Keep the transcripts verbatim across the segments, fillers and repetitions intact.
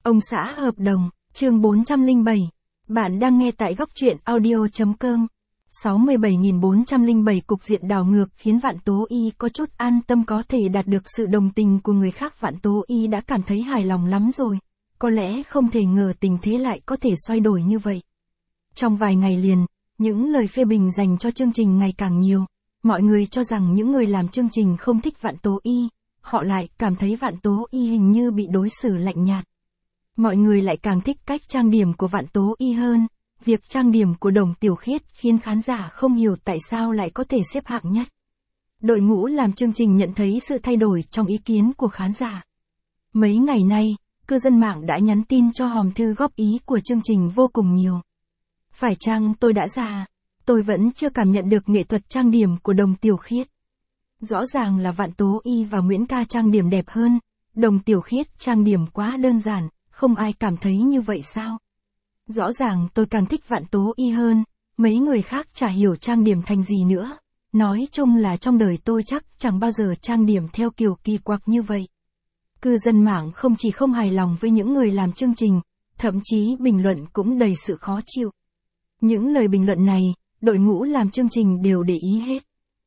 Ông xã hợp đồng, chương bốn trăm lẻ bảy. Bạn đang nghe tại góc truyện audio.com. sáu mươi bảy nghìn bốn trăm lẻ bảy cục diện đảo ngược khiến Vạn Tố Y có chút an tâm, có thể đạt được sự đồng tình của người khác. Vạn Tố Y đã cảm thấy hài lòng lắm rồi. Có lẽ không thể ngờ tình thế lại có thể xoay đổi như vậy. Trong vài ngày liền, những lời phê bình dành cho chương trình ngày càng nhiều. Mọi người cho rằng những người làm chương trình không thích Vạn Tố Y. Họ lại cảm thấy Vạn Tố Y hình như bị đối xử lạnh nhạt. Mọi người lại càng thích cách trang điểm của Vạn Tố Y hơn. Việc trang điểm của Đồng Tiểu Khiết khiến khán giả không hiểu tại sao lại có thể xếp hạng nhất. Đội ngũ làm chương trình nhận thấy sự thay đổi trong ý kiến của khán giả. Mấy ngày nay, cư dân mạng đã nhắn tin cho hòm thư góp ý của chương trình vô cùng nhiều. Phải chăng tôi đã già? Tôi vẫn chưa cảm nhận được nghệ thuật trang điểm của Đồng Tiểu Khiết. Rõ ràng là Vạn Tố Y và Nguyễn Ca trang điểm đẹp hơn. Đồng Tiểu Khiết trang điểm quá đơn giản, không ai cảm thấy như vậy sao? Rõ ràng tôi càng thích Vạn Tố Y hơn, mấy người khác chả hiểu trang điểm thành gì nữa. Nói chung là trong đời tôi chắc chẳng bao giờ trang điểm theo kiểu kỳ quặc như vậy. Cư dân mạng không chỉ không hài lòng với những người làm chương trình, thậm chí bình luận cũng đầy sự khó chịu. Những lời bình luận này, đội ngũ làm chương trình đều để ý hết.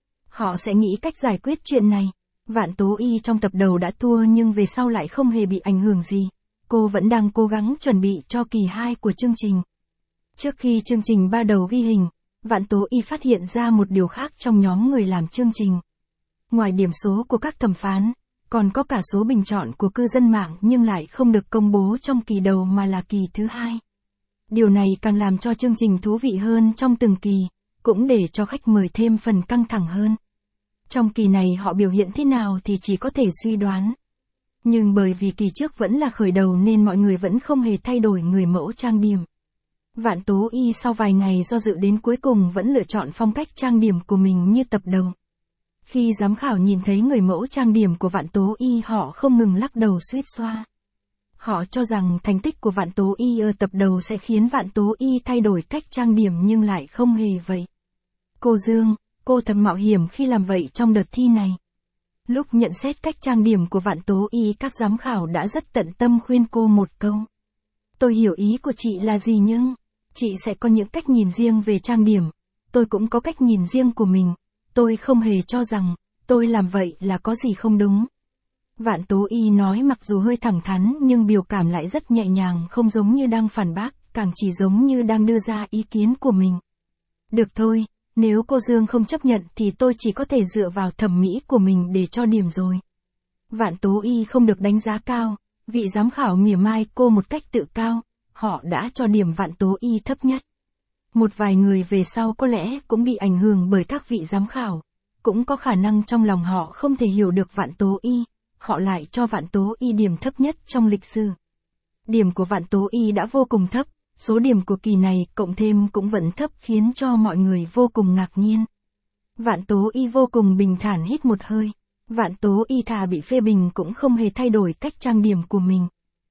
Họ sẽ nghĩ cách giải quyết chuyện này. Vạn Tố Y trong tập đầu đã thua nhưng về sau lại không hề bị ảnh hưởng gì. Cô vẫn đang cố gắng chuẩn bị cho kỳ hai của chương trình. Trước khi chương trình ba đầu ghi hình, Vạn Tố Y phát hiện ra một điều khác trong nhóm người làm chương trình. Ngoài điểm số của các thẩm phán, còn có cả số bình chọn của cư dân mạng nhưng lại không được công bố trong kỳ đầu mà là kỳ thứ hai. Điều này càng làm cho chương trình thú vị hơn trong từng kỳ, cũng để cho khách mời thêm phần căng thẳng hơn. Trong kỳ này họ biểu hiện thế nào thì chỉ có thể suy đoán. Nhưng bởi vì kỳ trước vẫn là khởi đầu nên mọi người vẫn không hề thay đổi người mẫu trang điểm. Vạn Tố Y sau vài ngày do dự đến cuối cùng vẫn lựa chọn phong cách trang điểm của mình như tập đầu. Khi giám khảo nhìn thấy người mẫu trang điểm của Vạn Tố Y họ không ngừng lắc đầu suýt xoa. Họ cho rằng thành tích của Vạn Tố Y ở tập đầu sẽ khiến Vạn Tố Y thay đổi cách trang điểm nhưng lại không hề vậy. Cô Dương, cô thật mạo hiểm khi làm vậy trong đợt thi này. Lúc nhận xét cách trang điểm của Vạn Tố Y, các giám khảo đã rất tận tâm khuyên cô một câu. Tôi hiểu ý của chị là gì nhưng, chị sẽ có những cách nhìn riêng về trang điểm, tôi cũng có cách nhìn riêng của mình, tôi không hề cho rằng, tôi làm vậy là có gì không đúng. Vạn Tố Y nói mặc dù hơi thẳng thắn nhưng biểu cảm lại rất nhẹ nhàng, không giống như đang phản bác, càng chỉ giống như đang đưa ra ý kiến của mình. Được thôi. Nếu cô Dương không chấp nhận thì tôi chỉ có thể dựa vào thẩm mỹ của mình để cho điểm rồi. Vạn Tố Y không được đánh giá cao, vị giám khảo mỉa mai cô một cách tự cao, họ đã cho điểm Vạn Tố Y thấp nhất. Một vài người về sau có lẽ cũng bị ảnh hưởng bởi các vị giám khảo, cũng có khả năng trong lòng họ không thể hiểu được Vạn Tố Y, họ lại cho Vạn Tố Y điểm thấp nhất trong lịch sử. Điểm của Vạn Tố Y đã vô cùng thấp. Số điểm của kỳ này cộng thêm cũng vẫn thấp khiến cho mọi người vô cùng ngạc nhiên. Vạn Tố Y vô cùng bình thản hít một hơi. Vạn Tố Y thà bị phê bình cũng không hề thay đổi cách trang điểm của mình.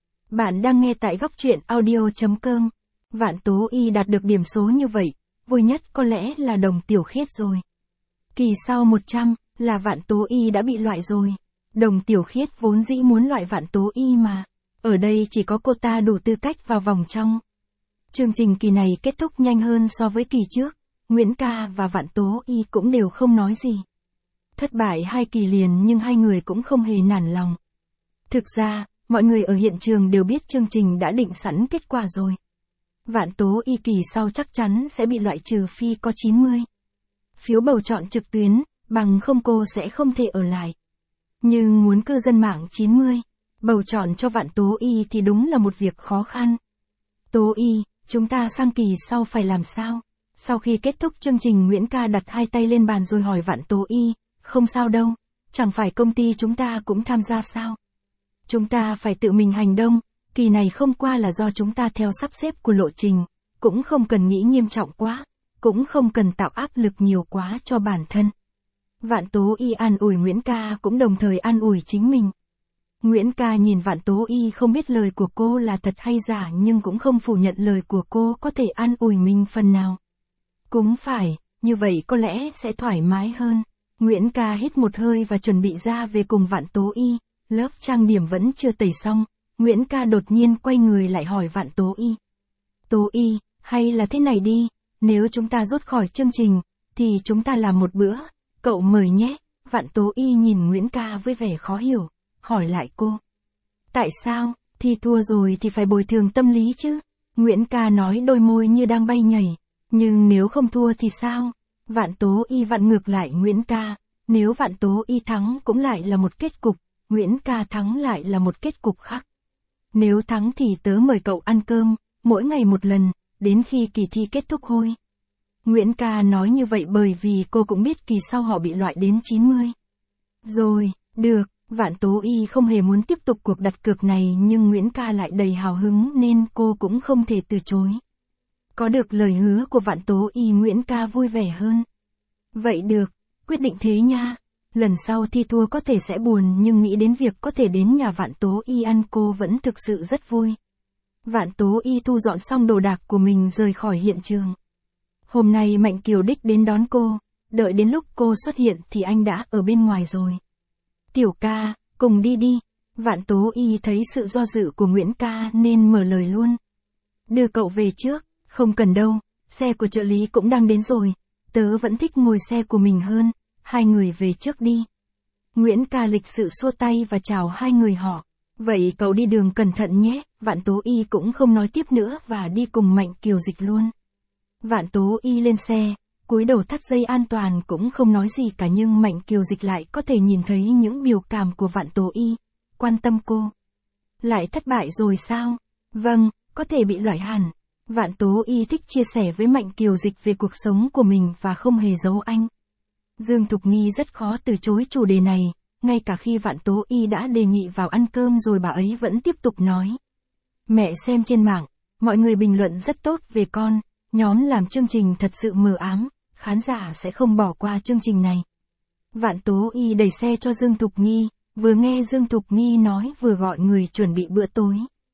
Bạn đang nghe tại góc truyện audio.com. Vạn Tố Y đạt được điểm số như vậy, vui nhất có lẽ là Đồng Tiểu Khiết rồi. Kỳ sau một trăm là Vạn Tố Y đã bị loại rồi. Đồng Tiểu Khiết vốn dĩ muốn loại Vạn Tố Y mà. Ở đây chỉ có cô ta đủ tư cách vào vòng trong. Chương trình kỳ này kết thúc nhanh hơn so với kỳ trước, Nguyễn Ca và Vạn Tố Y cũng đều không nói gì. Thất bại hai kỳ liền nhưng hai người cũng không hề nản lòng. Thực ra, mọi người ở hiện trường đều biết chương trình đã định sẵn kết quả rồi. Vạn Tố Y kỳ sau chắc chắn sẽ bị loại trừ phi có chín mươi phiếu bầu chọn trực tuyến, bằng không cô sẽ không thể ở lại. Nhưng muốn cư dân mạng chín mươi bầu chọn cho Vạn Tố Y thì đúng là một việc khó khăn. Tố Y, chúng ta sang kỳ sau phải làm sao? Sau khi kết thúc chương trình, Nguyễn Ca đặt hai tay lên bàn rồi hỏi Vạn Tố Y, không sao đâu, chẳng phải công ty chúng ta cũng tham gia sao? Chúng ta phải tự mình hành động, kỳ này không qua là do chúng ta theo sắp xếp của lộ trình, cũng không cần nghĩ nghiêm trọng quá, cũng không cần tạo áp lực nhiều quá cho bản thân. Vạn Tố Y an ủi Nguyễn Ca cũng đồng thời an ủi chính mình. Nguyễn Ca nhìn Vạn Tố Y không biết lời của cô là thật hay giả nhưng cũng không phủ nhận lời của cô có thể an ủi mình phần nào. Cũng phải, như vậy có lẽ sẽ thoải mái hơn. Nguyễn Ca hít một hơi và chuẩn bị ra về cùng Vạn Tố Y, lớp trang điểm vẫn chưa tẩy xong, Nguyễn Ca đột nhiên quay người lại hỏi Vạn Tố Y. Tố Y, hay là thế này đi, nếu chúng ta rút khỏi chương trình, thì chúng ta làm một bữa, cậu mời nhé. Vạn Tố Y nhìn Nguyễn Ca với vẻ khó hiểu, hỏi lại cô. Tại sao, thi thua rồi thì phải bồi thường tâm lý chứ? Nguyễn Ca nói đôi môi như đang bay nhảy, nhưng nếu không thua thì sao? Vạn Tố Y vặn ngược lại Nguyễn Ca, nếu Vạn Tố Y thắng cũng lại là một kết cục, Nguyễn Ca thắng lại là một kết cục khác. Nếu thắng thì tớ mời cậu ăn cơm, mỗi ngày một lần, đến khi kỳ thi kết thúc thôi. Nguyễn Ca nói như vậy bởi vì cô cũng biết kỳ sau họ bị loại đến chín mươi. Rồi, được, Vạn Tố Y không hề muốn tiếp tục cuộc đặt cược này nhưng Nguyễn Ca lại đầy hào hứng nên cô cũng không thể từ chối. Có được lời hứa của Vạn Tố Y Nguyễn Ca vui vẻ hơn. Vậy được, quyết định thế nha. Lần sau thi thua có thể sẽ buồn nhưng nghĩ đến việc có thể đến nhà Vạn Tố Y ăn cô vẫn thực sự rất vui. Vạn Tố Y thu dọn xong đồ đạc của mình rời khỏi hiện trường. Hôm nay Mạnh Kiều Đích đến đón cô, đợi đến lúc cô xuất hiện thì anh đã ở bên ngoài rồi. Tiểu ca, cùng đi đi. Vạn Tố Y thấy sự do dự của Nguyễn Ca nên mở lời luôn. Đưa cậu về trước, không cần đâu, xe của trợ lý cũng đang đến rồi. Tớ vẫn thích ngồi xe của mình hơn, hai người về trước đi. Nguyễn Ca lịch sự xua tay và chào hai người họ. Vậy cậu đi đường cẩn thận nhé. Vạn Tố Y cũng không nói tiếp nữa và đi cùng Mạnh Kiều Dịch luôn. Vạn Tố Y lên xe, cúi đầu thắt dây an toàn cũng không nói gì cả nhưng Mạnh Kiều Dịch lại có thể nhìn thấy những biểu cảm của Vạn Tố Y, quan tâm cô. Lại thất bại rồi sao? Vâng, có thể bị loại hẳn. Vạn Tố Y thích chia sẻ với Mạnh Kiều Dịch về cuộc sống của mình và không hề giấu anh. Dương Thục Nghi rất khó từ chối chủ đề này, ngay cả khi Vạn Tố Y đã đề nghị vào ăn cơm rồi bà ấy vẫn tiếp tục nói. Mẹ xem trên mạng, mọi người bình luận rất tốt về con, nhóm làm chương trình thật sự mờ ám, khán giả sẽ không bỏ qua chương trình này. Vạn Tố Y đẩy xe cho Dương Thục Nghi, vừa nghe Dương Thục Nghi nói vừa gọi người chuẩn bị bữa tối.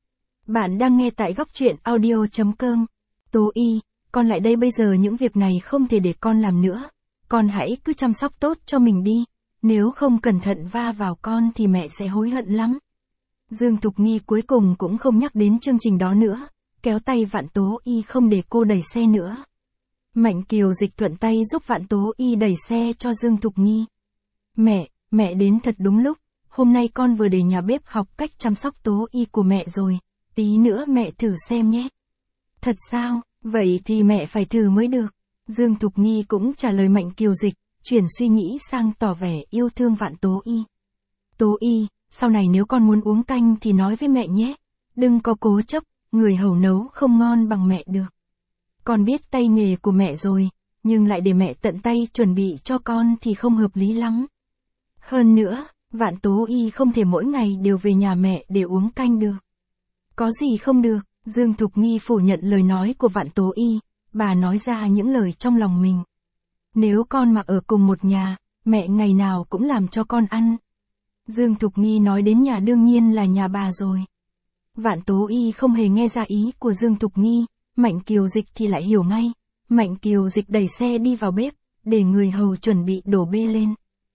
Bạn đang nghe tại góc truyện audio chấm com. Tố Y, con lại đây bây giờ những việc này không thể để con làm nữa. Con hãy cứ chăm sóc tốt cho mình đi, nếu không cẩn thận va vào con thì mẹ sẽ hối hận lắm. Dương Thục Nghi cuối cùng cũng không nhắc đến chương trình đó nữa, kéo tay Vạn Tố Y không để cô đẩy xe nữa. Mạnh Kiều Dịch thuận tay giúp Vạn Tố Y đẩy xe cho Dương Thục Nghi. Mẹ, mẹ đến thật đúng lúc, hôm nay con vừa để nhà bếp học cách chăm sóc Tố Y của mẹ rồi, tí nữa mẹ thử xem nhé. Thật sao, vậy thì mẹ phải thử mới được. Dương Thục Nghi cũng trả lời Mạnh Kiều Dịch, chuyển suy nghĩ sang tỏ vẻ yêu thương Vạn Tố Y. Tố Y, sau này nếu con muốn uống canh thì nói với mẹ nhé, đừng có cố chấp, người hầu nấu không ngon bằng mẹ được. Con biết tay nghề của mẹ rồi, nhưng lại để mẹ tận tay chuẩn bị cho con thì không hợp lý lắm. Hơn nữa, Vạn Tố Y không thể mỗi ngày đều về nhà mẹ để uống canh được. Có gì không được, Dương Thục Nghi phủ nhận lời nói của Vạn Tố Y, bà nói ra những lời trong lòng mình. Nếu con mà ở cùng một nhà, mẹ ngày nào cũng làm cho con ăn. Dương Thục Nghi nói đến nhà đương nhiên là nhà bà rồi. Vạn Tố Y không hề nghe ra ý của Dương Thục Nghi, Mạnh Kiều Dịch thì lại hiểu ngay. Mạnh Kiều Dịch đẩy xe đi vào bếp, để người hầu chuẩn bị đổ bê lên.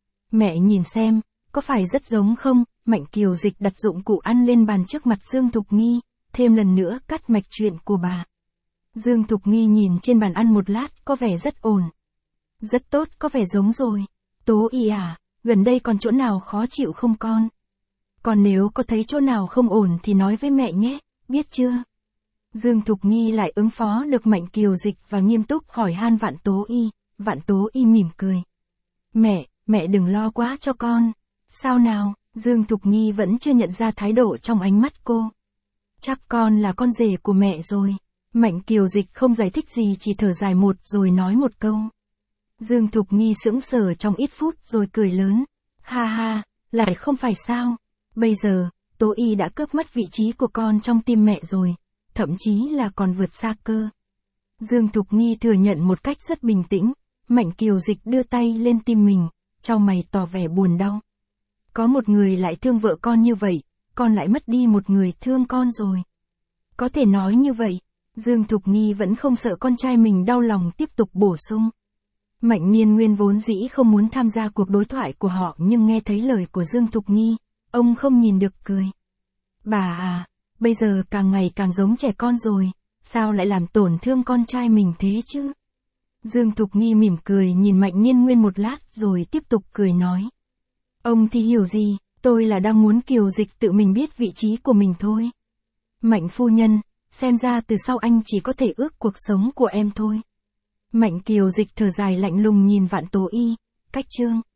Mẹ nhìn xem, có phải rất giống không? Mạnh Kiều Dịch đặt dụng cụ ăn lên bàn trước mặt Dương Thục Nghi, thêm lần nữa cắt mạch chuyện của bà. Dương Thục Nghi nhìn trên bàn ăn một lát, có vẻ rất ổn. Rất tốt, có vẻ giống rồi. Tố Y à, gần đây còn chỗ nào khó chịu không con? Còn nếu có thấy chỗ nào không ổn thì nói với mẹ nhé, biết chưa? Dương Thục Nghi lại ứng phó được Mạnh Kiều Dịch và nghiêm túc hỏi han Vạn Tố Y. Vạn Tố Y mỉm cười. Mẹ, mẹ đừng lo quá cho con. Sao nào? Dương Thục Nghi vẫn chưa nhận ra thái độ trong ánh mắt cô. Chắc con là con rể của mẹ rồi. Mạnh Kiều Dịch không giải thích gì, chỉ thở dài một rồi nói một câu. Dương Thục Nghi sững sờ trong ít phút rồi cười lớn. Ha ha, lại không phải sao? Bây giờ, Tố Y đã cướp mất vị trí của con trong tim mẹ rồi, thậm chí là còn vượt xa cơ. Dương Thục Nghi thừa nhận một cách rất bình tĩnh. Mạnh Kiều Dịch đưa tay lên tim mình, chau mày tỏ vẻ buồn đau. Có một người lại thương vợ con như vậy, con lại mất đi một người thương con rồi. Có thể nói như vậy. Dương Thục Nghi vẫn không sợ con trai mình đau lòng, tiếp tục bổ sung. Mạnh Niên Nguyên vốn dĩ không muốn tham gia cuộc đối thoại của họ nhưng nghe thấy lời của Dương Thục Nghi, ông không nhìn được cười. Bà à, bây giờ càng ngày càng giống trẻ con rồi, sao lại làm tổn thương con trai mình thế chứ? Dương Thục Nghi mỉm cười nhìn Mạnh Nhiên Nguyên một lát rồi tiếp tục cười nói. Ông thì hiểu gì, tôi là đang muốn Kiều Dịch tự mình biết vị trí của mình thôi. Mạnh phu nhân, xem ra từ sau anh chỉ có thể ước cuộc sống của em thôi. Mạnh Kiều Dịch thở dài lạnh lùng nhìn Vạn Tố Y, cách chương.